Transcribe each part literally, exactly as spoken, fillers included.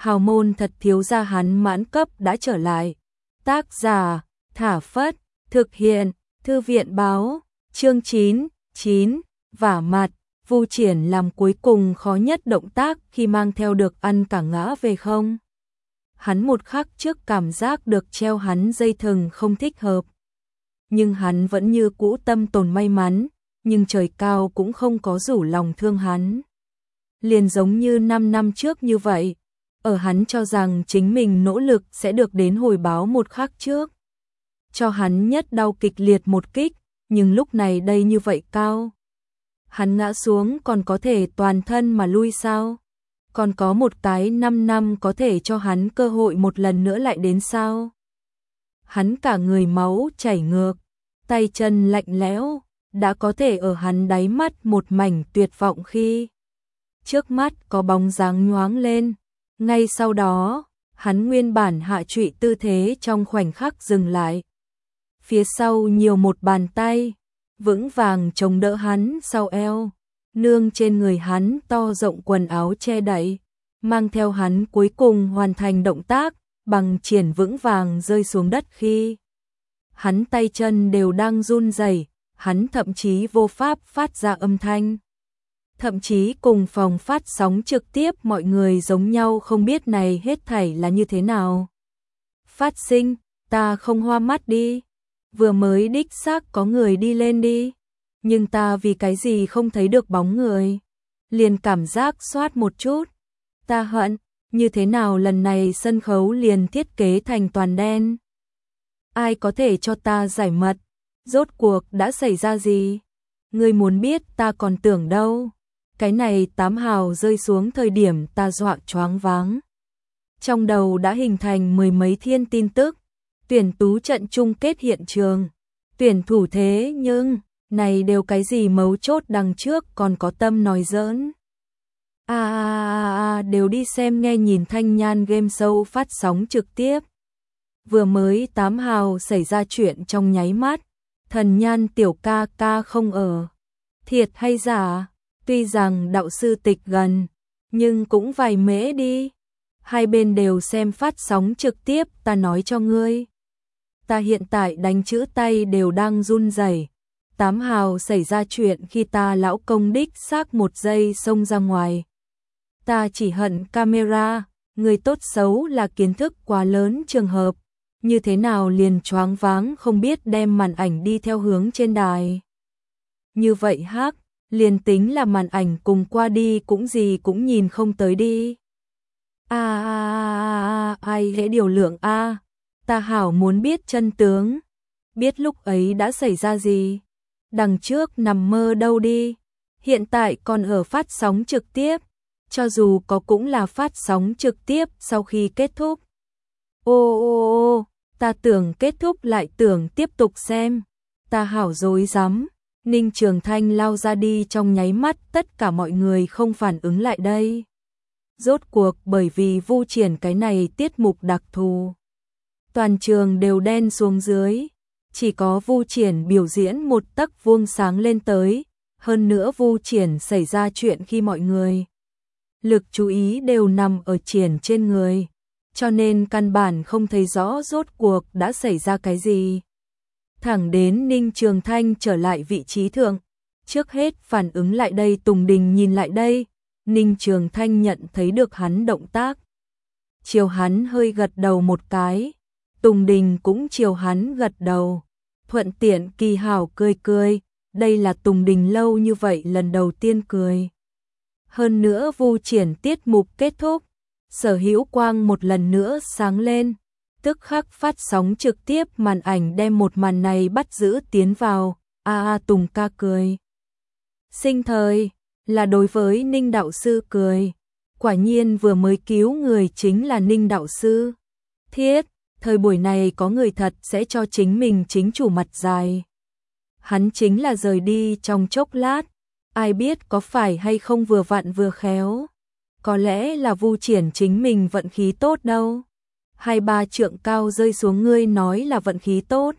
hào môn thật thiếu gia hắn mãn cấp đã trở lại. Tác giả, Thả Phất, thực hiện, Thư viện báo, chương chín, chín, vả mặt, Vu Triển làm cuối cùng khó nhất động tác khi mang theo được ăn cả ngã về không. Hắn một khắc trước cảm giác được treo hắn dây thừng không thích hợp. Nhưng hắn vẫn như cũ tâm tồn may mắn, nhưng trời cao cũng không có rủ lòng thương hắn. Liền giống như năm năm trước như vậy, ở hắn cho rằng chính mình nỗ lực sẽ được đến hồi báo một khắc trước. Cho hắn nhất đau kịch liệt một kích, nhưng lúc này đây như vậy cao. Hắn ngã xuống còn có thể toàn thân mà lui sao? Còn có một cái năm năm có thể cho hắn cơ hội một lần nữa lại đến sao? Hắn cả người máu chảy ngược, tay chân lạnh lẽo, đã có thể ở hắn đáy mắt một mảnh tuyệt vọng khi trước mắt có bóng dáng nhoáng lên. Ngay sau đó, hắn nguyên bản hạ trụy tư thế trong khoảnh khắc dừng lại. Phía sau nhiều một bàn tay, vững vàng chống đỡ hắn sau eo, nương trên người hắn to rộng quần áo che đậy, mang theo hắn cuối cùng hoàn thành động tác, bằng triển vững vàng rơi xuống đất khi hắn tay chân đều đang run rẩy, hắn thậm chí vô pháp phát ra âm thanh. Thậm chí cùng phòng phát sóng trực tiếp mọi người giống nhau không biết này hết thảy là như thế nào. Phát sinh, ta không hoa mắt đi. Vừa mới đích xác có người đi lên đi. Nhưng ta vì cái gì không thấy được bóng người. Liền cảm giác xoát một chút. Ta hận, như thế nào lần này sân khấu liền thiết kế thành toàn đen. Ai có thể cho ta giải mật. Rốt cuộc đã xảy ra gì? Ngươi muốn biết ta còn tưởng đâu. Cái này tám hào rơi xuống thời điểm ta dọa choáng váng. Trong đầu đã hình thành mười mấy thiên tin tức. Tuyển tú trận chung kết hiện trường. Tuyển thủ thế nhưng, này đều cái gì mấu chốt đằng trước còn có tâm nói giỡn. À, à, à, à đều đi xem nghe nhìn Thanh Nhan game show phát sóng trực tiếp. Vừa mới tám hào xảy ra chuyện trong nháy mắt. Thần Nhan tiểu ca ca không ở. Thiệt hay giả? Tuy rằng đạo sư tịch gần, nhưng cũng vài mễ đi. Hai bên đều xem phát sóng trực tiếp, ta nói cho ngươi. Ta hiện tại đánh chữ tay đều đang run rẩy. Tám hào xảy ra chuyện khi ta lão công đích xác một giây xông ra ngoài. Ta chỉ hận camera, người tốt xấu là kiến thức quá lớn trường hợp. Như thế nào liền choáng váng không biết đem màn ảnh đi theo hướng trên đài. Như vậy hắc. Liền tính là màn ảnh cùng qua đi cũng gì cũng nhìn không tới đi. A a a a ai hễ điều lượng a, ta hảo muốn biết chân tướng, biết lúc ấy đã xảy ra gì. Đằng trước nằm mơ đâu đi, hiện tại còn ở phát sóng trực tiếp, cho dù có cũng là phát sóng trực tiếp sau khi kết thúc. Ô ô ô, ta tưởng kết thúc lại tưởng tiếp tục xem, ta hảo rối rắm. Ninh Trường Thanh lao ra đi trong nháy mắt, tất cả mọi người không phản ứng lại đây. Rốt cuộc bởi vì Vu Triển cái này tiết mục đặc thù. Toàn trường đều đen xuống dưới, chỉ có Vu Triển biểu diễn một tấc vuông sáng lên tới, hơn nữa Vu Triển xảy ra chuyện khi mọi người lực chú ý đều nằm ở Triển trên người, cho nên căn bản không thấy rõ rốt cuộc đã xảy ra cái gì. Thẳng đến Ninh Trường Thanh trở lại vị trí thượng, trước hết phản ứng lại đây Tùng Đình nhìn lại đây, Ninh Trường Thanh nhận thấy được hắn động tác. Chiều hắn hơi gật đầu một cái, Tùng Đình cũng chiều hắn gật đầu, thuận tiện kỳ hảo cười cười, đây là Tùng Đình lâu như vậy lần đầu tiên cười. Hơn nữa Vu Triển tiết mục kết thúc, sở hữu quang một lần nữa sáng lên. Tức khắc phát sóng trực tiếp màn ảnh đem một màn này bắt giữ tiến vào, a a Tùng ca cười. Sinh thời, là đối với Ninh đạo sư cười, quả nhiên vừa mới cứu người chính là Ninh đạo sư. Thiết, thời buổi này có người thật sẽ cho chính mình chính chủ mặt dài. Hắn chính là rời đi trong chốc lát, ai biết có phải hay không vừa vặn vừa khéo. Có lẽ là Vu Triển chính mình vận khí tốt đâu. Hai ba trượng cao rơi xuống ngươi nói là vận khí tốt.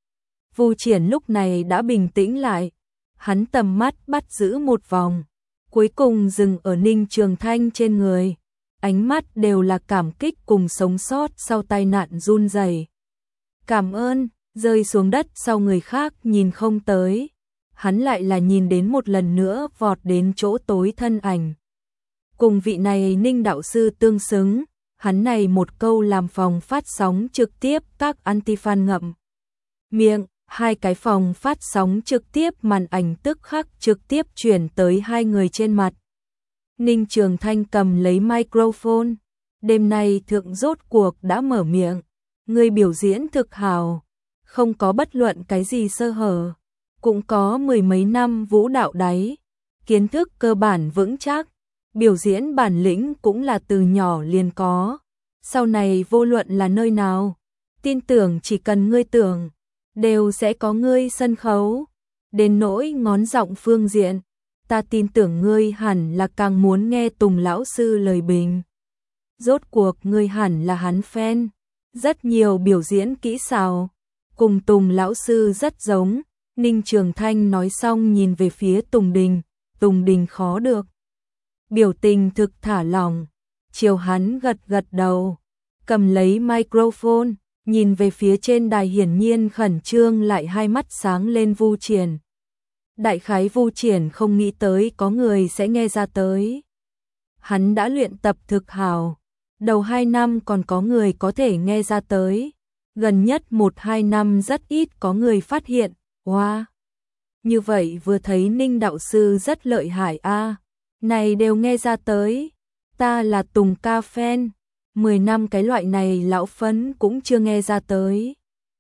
Vu Triển lúc này đã bình tĩnh lại, hắn tầm mắt bắt giữ một vòng, cuối cùng dừng ở Ninh Trường Thanh trên người, ánh mắt đều là cảm kích cùng sống sót sau tai nạn run rẩy. Cảm ơn, rơi xuống đất sau người khác nhìn không tới. Hắn lại là nhìn đến một lần nữa vọt đến chỗ tối thân ảnh. Cùng vị này Ninh đạo sư tương xứng, hắn này một câu làm phòng phát sóng trực tiếp các anti-fan ngậm miệng, hai cái phòng phát sóng trực tiếp màn ảnh tức khắc trực tiếp chuyển tới hai người trên mặt. Ninh Trường Thanh cầm lấy microphone, đêm nay thượng rốt cuộc đã mở miệng, người biểu diễn thực hào, không có bất luận cái gì sơ hở, cũng có mười mấy năm vũ đạo đáy, kiến thức cơ bản vững chắc, biểu diễn bản lĩnh cũng là từ nhỏ liền có, sau này vô luận là nơi nào, tin tưởng chỉ cần ngươi tưởng, đều sẽ có ngươi sân khấu, đến nỗi ngón giọng phương diện, ta tin tưởng ngươi hẳn là càng muốn nghe Tùng lão sư lời bình. Rốt cuộc ngươi hẳn là hắn fan, rất nhiều biểu diễn kỹ xảo, cùng Tùng lão sư rất giống. Ninh Trường Thanh nói xong nhìn về phía Tùng Đình, Tùng Đình khó được. Biểu tình thực thả lỏng, chiều hắn gật gật đầu, cầm lấy microphone, nhìn về phía trên đài hiển nhiên khẩn trương lại hai mắt sáng lên Vu Triển. Đại khái Vu Triển không nghĩ tới có người sẽ nghe ra tới. Hắn đã luyện tập thực hào, đầu hai năm còn có người có thể nghe ra tới, gần nhất một hai năm rất ít có người phát hiện. Wow! Như vậy vừa thấy Ninh đạo sư rất lợi hại a, này đều nghe ra tới. Ta là Tùng ca fan, mười năm cái loại này lão phấn cũng chưa nghe ra tới.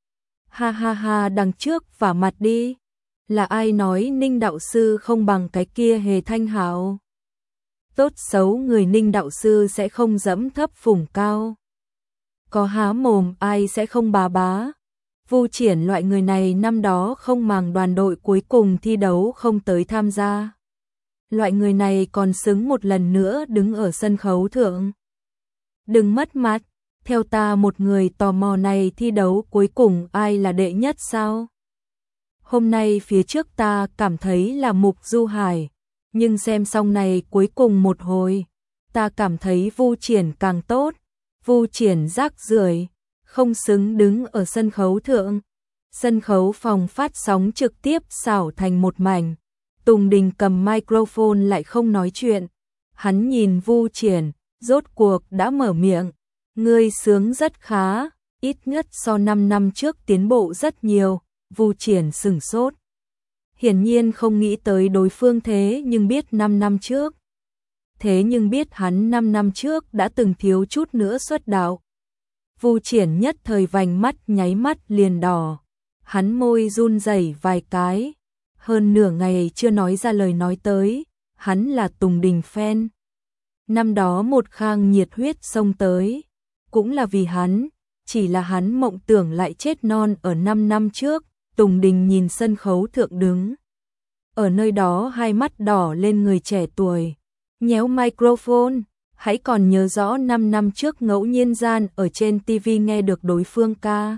Ha ha ha, đằng trước vả mặt đi. Là ai nói Ninh đạo sư không bằng cái kia Hề Thanh Hạo? Tốt xấu người Ninh đạo sư sẽ không dẫm thấp phủng cao. Có há mồm ai sẽ không bà bá. Vu Triển loại người này năm đó không màng đoàn đội cuối cùng thi đấu không tới tham gia. Loại người này còn xứng một lần nữa đứng ở sân khấu thượng. Đừng mất mặt, theo ta một người tò mò này thi đấu cuối cùng ai là đệ nhất sao? Hôm nay phía trước ta cảm thấy là Mục Du Hải, nhưng xem xong này cuối cùng một hồi, ta cảm thấy Vu Triển càng tốt. Vu Triển rác rưởi, không xứng đứng ở sân khấu thượng. Sân khấu phòng phát sóng trực tiếp xảo thành một mảnh. Tùng Đình cầm microphone lại không nói chuyện. Hắn nhìn Vu Triển, rốt cuộc đã mở miệng. Ngươi sướng rất khá, ít nhất so năm năm trước tiến bộ rất nhiều. Vu Triển sửng sốt. Hiển nhiên không nghĩ tới đối phương thế nhưng biết năm năm trước. Thế nhưng biết hắn năm năm trước đã từng thiếu chút nữa xuất đạo. Vu Triển nhất thời vành mắt nháy mắt liền đỏ. Hắn môi run rẩy vài cái. Hơn nửa ngày chưa nói ra lời nói tới. Hắn là Tùng Đình fan. Năm đó một khang nhiệt huyết xông tới. Cũng là vì hắn. Chỉ là hắn mộng tưởng lại chết non ở năm năm trước. Tùng Đình nhìn sân khấu thượng đứng. Ở nơi đó hai mắt đỏ lên người trẻ tuổi. Nhéo microphone. Hãy còn nhớ rõ năm năm trước ngẫu nhiên gian ở trên ti vi nghe được đối phương ca.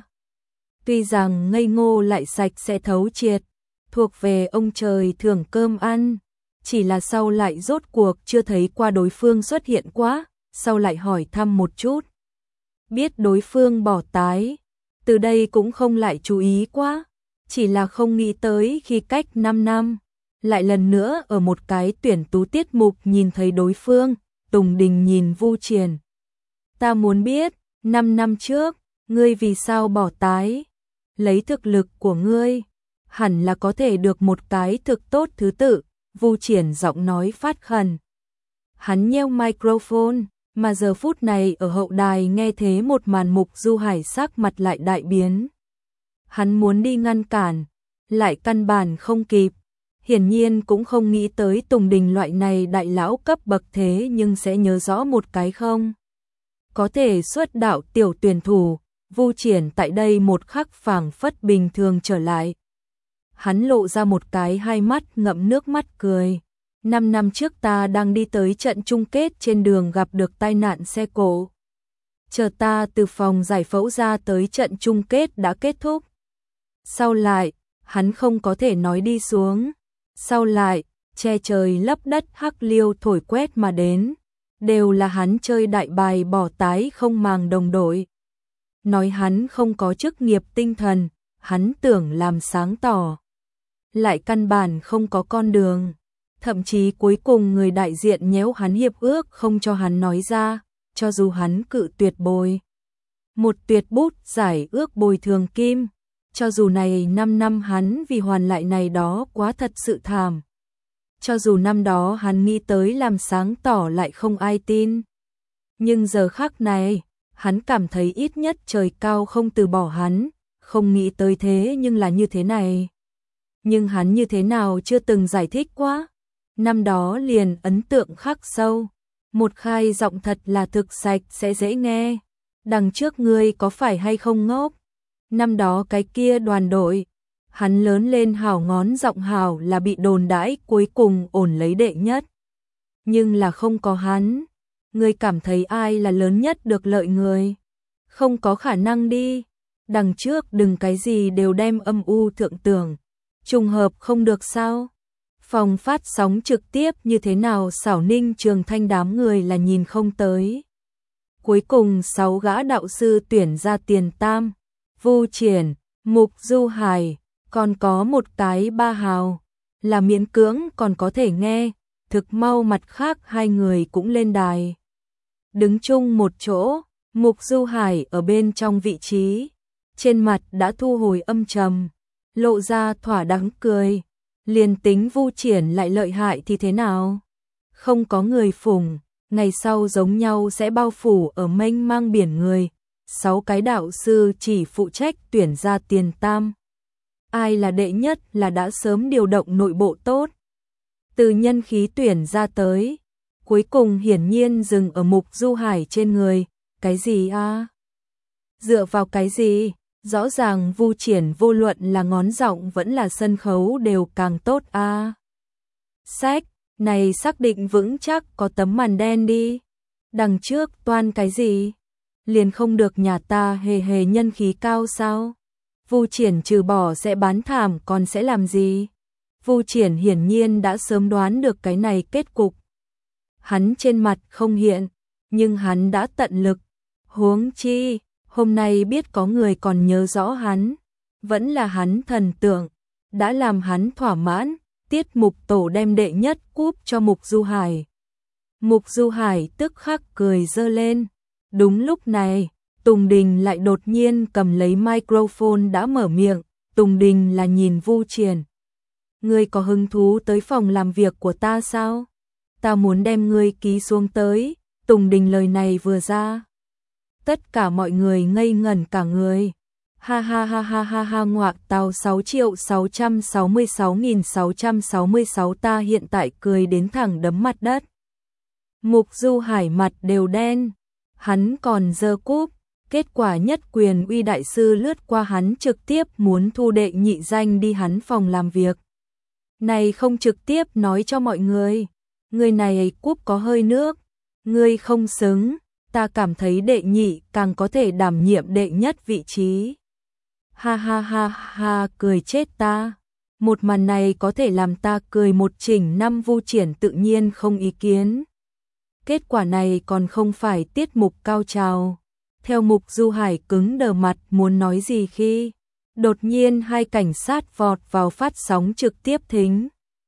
Tuy rằng ngây ngô lại sạch sẽ thấu triệt, thuộc về ông trời thưởng cơm ăn, chỉ là sau lại rốt cuộc chưa thấy qua đối phương xuất hiện quá, sau lại hỏi thăm một chút. Biết đối phương bỏ tái, từ đây cũng không lại chú ý quá, chỉ là không nghĩ tới khi cách năm năm, lại lần nữa ở một cái tuyển tú tiết mục nhìn thấy đối phương. Tùng Đình nhìn Vu Triển. Ta muốn biết, năm năm trước, ngươi vì sao bỏ tái? Lấy thực lực của ngươi, hẳn là có thể được một cái thực tốt thứ tự. Vu Triển giọng nói phát khẩn. Hắn nheo microphone, mà giờ phút này ở hậu đài nghe thế một màn Mục Du Hải sắc mặt lại đại biến. Hắn muốn đi ngăn cản, lại căn bản không kịp. Hiển nhiên cũng không nghĩ tới Tùng Đình loại này đại lão cấp bậc thế nhưng sẽ nhớ rõ một cái không. Có thể xuất đạo tiểu tuyển thủ, Vu Triển tại đây một khắc phảng phất bình thường trở lại. Hắn lộ ra một cái hai mắt ngậm nước mắt cười. Năm năm trước ta đang đi tới trận chung kết trên đường gặp được tai nạn xe cộ. Chờ ta từ phòng giải phẫu ra tới trận chung kết đã kết thúc. Sau lại, hắn không có thể nói đi xuống. Sau lại, che trời lấp đất hắc liêu thổi quét mà đến. đều là hắn chơi đại bài bỏ tái không màng đồng đội. Nói hắn không có chức nghiệp tinh thần, hắn tưởng làm sáng tỏ. Lại căn bản không có con đường. Thậm chí cuối cùng người đại diện nhéo hắn hiệp ước không cho hắn nói ra, cho dù hắn cự tuyệt bồi. Một tuyệt bút giải ước bồi thường kim, cho dù này năm năm hắn vì hoàn lại này đó quá thật sự thảm. Cho dù năm đó hắn nghĩ tới làm sáng tỏ lại không ai tin. Nhưng giờ khắc này, hắn cảm thấy ít nhất trời cao không từ bỏ hắn, không nghĩ tới thế nhưng là như thế này. Nhưng hắn như thế nào chưa từng giải thích quá. Năm đó liền ấn tượng khắc sâu. Một khai giọng thật là thực sạch sẽ dễ nghe. Đằng trước ngươi có phải hay không ngốc? Năm đó cái kia đoàn đội, hắn lớn lên hảo ngón giọng hảo là bị đồn đãi cuối cùng ổn lấy đệ nhất. Nhưng là không có hắn. Ngươi cảm thấy ai là lớn nhất được lợi người? Không có khả năng đi. Đằng trước đừng cái gì đều đem âm u thượng tưởng. Trùng hợp không được sao? Phòng phát sóng trực tiếp như thế nào xảo Ninh Trường Thanh đám người là nhìn không tới. Cuối cùng sáu gã đạo sư tuyển ra tiền tam, Vu Triển, Mục Du Hải, còn có một cái ba hào, là miễn cưỡng còn có thể nghe, thực mau mặt khác hai người cũng lên đài. Đứng chung một chỗ, Mục Du Hải ở bên trong vị trí, trên mặt đã thu hồi âm trầm, lộ ra thỏa đáng cười. Liền tính Vu Triển lại lợi hại thì thế nào? Không có người phụng, ngày sau giống nhau sẽ bao phủ ở mênh mang biển người. Sáu cái đạo sư chỉ phụ trách tuyển ra tiền tam. Ai là đệ nhất là đã sớm điều động nội bộ tốt. Từ nhân khí tuyển ra tới, cuối cùng hiển nhiên dừng ở Mục Du Hải trên người. Cái gì a? Dựa vào cái gì? Rõ ràng Vu Triển vô luận là ngón giọng vẫn là sân khấu đều càng tốt a. À. Sách, này xác định vững chắc có tấm màn đen đi. Đằng trước toan cái gì? Liền không được nhà ta hề hề nhân khí cao sao? Vu Triển trừ bỏ sẽ bán thảm còn sẽ làm gì? Vu Triển hiển nhiên đã sớm đoán được cái này kết cục. Hắn trên mặt không hiện, nhưng hắn đã tận lực. Huống chi, hôm nay biết có người còn nhớ rõ hắn, vẫn là hắn thần tượng, đã làm hắn thỏa mãn, tiết mục tổ đem đệ nhất cúp cho Mục Du Hải. Mục Du Hải tức khắc cười giơ lên. Đúng lúc này, Tùng Đình lại đột nhiên cầm lấy microphone đã mở miệng. Tùng Đình là nhìn Vu Triển. Ngươi có hứng thú tới phòng làm việc của ta sao? Ta muốn đem ngươi ký xuống tới. Tùng Đình lời này vừa ra, tất cả mọi người ngây ngẩn cả người. Ha ha ha ha ha ha ngoạc tàu sáu triệu sáu trăm sáu mươi sáu nghìn sáu trăm sáu mươi sáu ta hiện tại cười đến thẳng đấm mặt đất. Mục Du Hải mặt đều đen, hắn còn giơ cúp, kết quả nhất quyền uy đại sư lướt qua hắn trực tiếp muốn thu đệ nhị danh đi hắn phòng làm việc. Này không trực tiếp nói cho mọi người, người này cúp có hơi nước, ngươi không xứng. Ta cảm thấy đệ nhị càng có thể đảm nhiệm đệ nhất vị trí. Ha ha ha ha, cười chết ta. Một màn này có thể làm ta cười một chỉnh năm. Vu Triển tự nhiên không ý kiến. Kết quả này còn không phải tiết mục cao trào. Theo Mục Du Hải cứng đờ mặt muốn nói gì khi đột nhiên hai cảnh sát vọt vào phát sóng trực tiếp thính.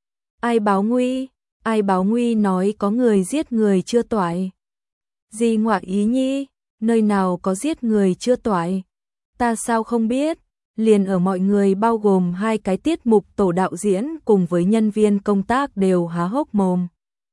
Ai báo nguy? Ai báo nguy nói có người giết người chưa toại. Gì ngoại ý nhi, nơi nào có giết người chưa toại? Ta sao không biết? Liền ở mọi người bao gồm hai cái tiết mục tổ đạo diễn cùng với nhân viên công tác đều há hốc mồm.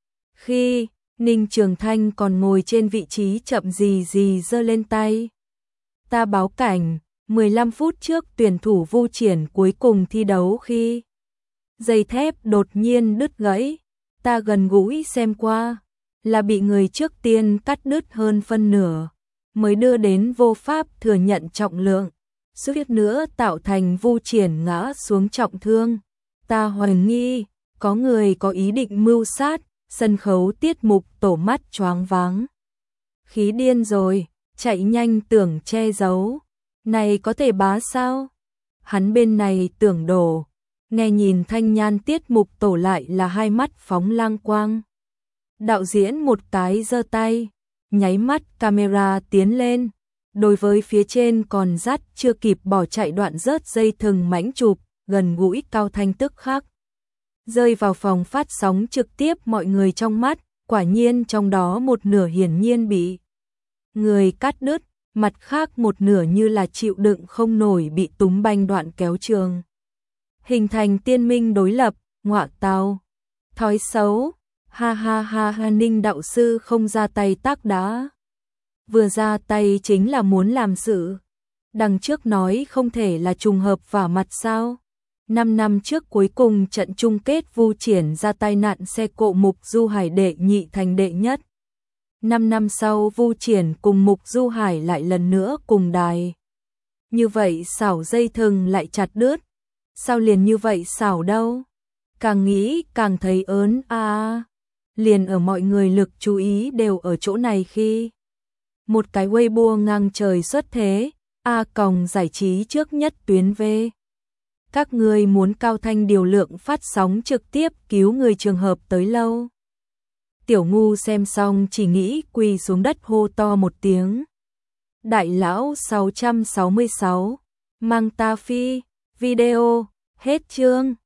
Khi Ninh Trường Thanh còn ngồi trên vị trí chậm gì gì giơ lên tay. Ta báo cảnh, mười lăm phút trước tuyển thủ Vu Triển cuối cùng thi đấu khi dây thép đột nhiên đứt gãy. Ta gần gũi xem qua, là bị người trước tiên cắt đứt hơn phân nửa, mới đưa đến vô pháp thừa nhận trọng lượng, suýt nữa tạo thành Vu Triển ngã xuống trọng thương. Ta hoài nghi, có người có ý định mưu sát, sân khấu tiết mục tổ mắt choáng váng. Khí điên rồi, chạy nhanh tưởng che giấu, này có thể bá sao? Hắn bên này tưởng đổ, nghe nhìn thanh nhan tiết mục tổ lại là hai mắt phóng lang quang. Đạo diễn một cái giơ tay, nháy mắt camera tiến lên, đối với phía trên còn dắt chưa kịp bỏ chạy đoạn rớt dây thừng mãnh chụp, gần gũi Cao Thanh tức khắc rơi vào phòng phát sóng trực tiếp mọi người trong mắt, quả nhiên trong đó một nửa hiển nhiên bị người cắt đứt, mặt khác một nửa như là chịu đựng không nổi bị túm banh đoạn kéo trường. Hình thành tiên minh đối lập, ngọa tào, thói xấu, ha ha ha ha. Ninh đạo sư không ra tay tác đá. Vừa ra tay chính là muốn làm sự. Đằng trước nói không thể là trùng hợp vả mặt sao. Năm năm trước cuối cùng trận chung kết Vu Triển ra tai nạn xe cộ Mục Du Hải đệ nhị thành đệ nhất. Năm năm sau Vu Triển cùng Mục Du Hải lại lần nữa cùng đài. Như vậy xảo dây thừng lại chặt đứt. Sao liền như vậy xảo đâu? Càng nghĩ càng thấy ớn a. À, liền ở mọi người lực chú ý đều ở chỗ này khi một cái Weibo ngang trời xuất thế, A còng giải trí trước nhất tuyến V. Các người muốn Cao Thanh điều lượng phát sóng trực tiếp cứu người trường hợp tới lâu. Tiểu ngu xem xong chỉ nghĩ quỳ xuống đất hô to một tiếng. Đại lão sáu trăm sáu mươi sáu, mang ta phi, video, hết chương.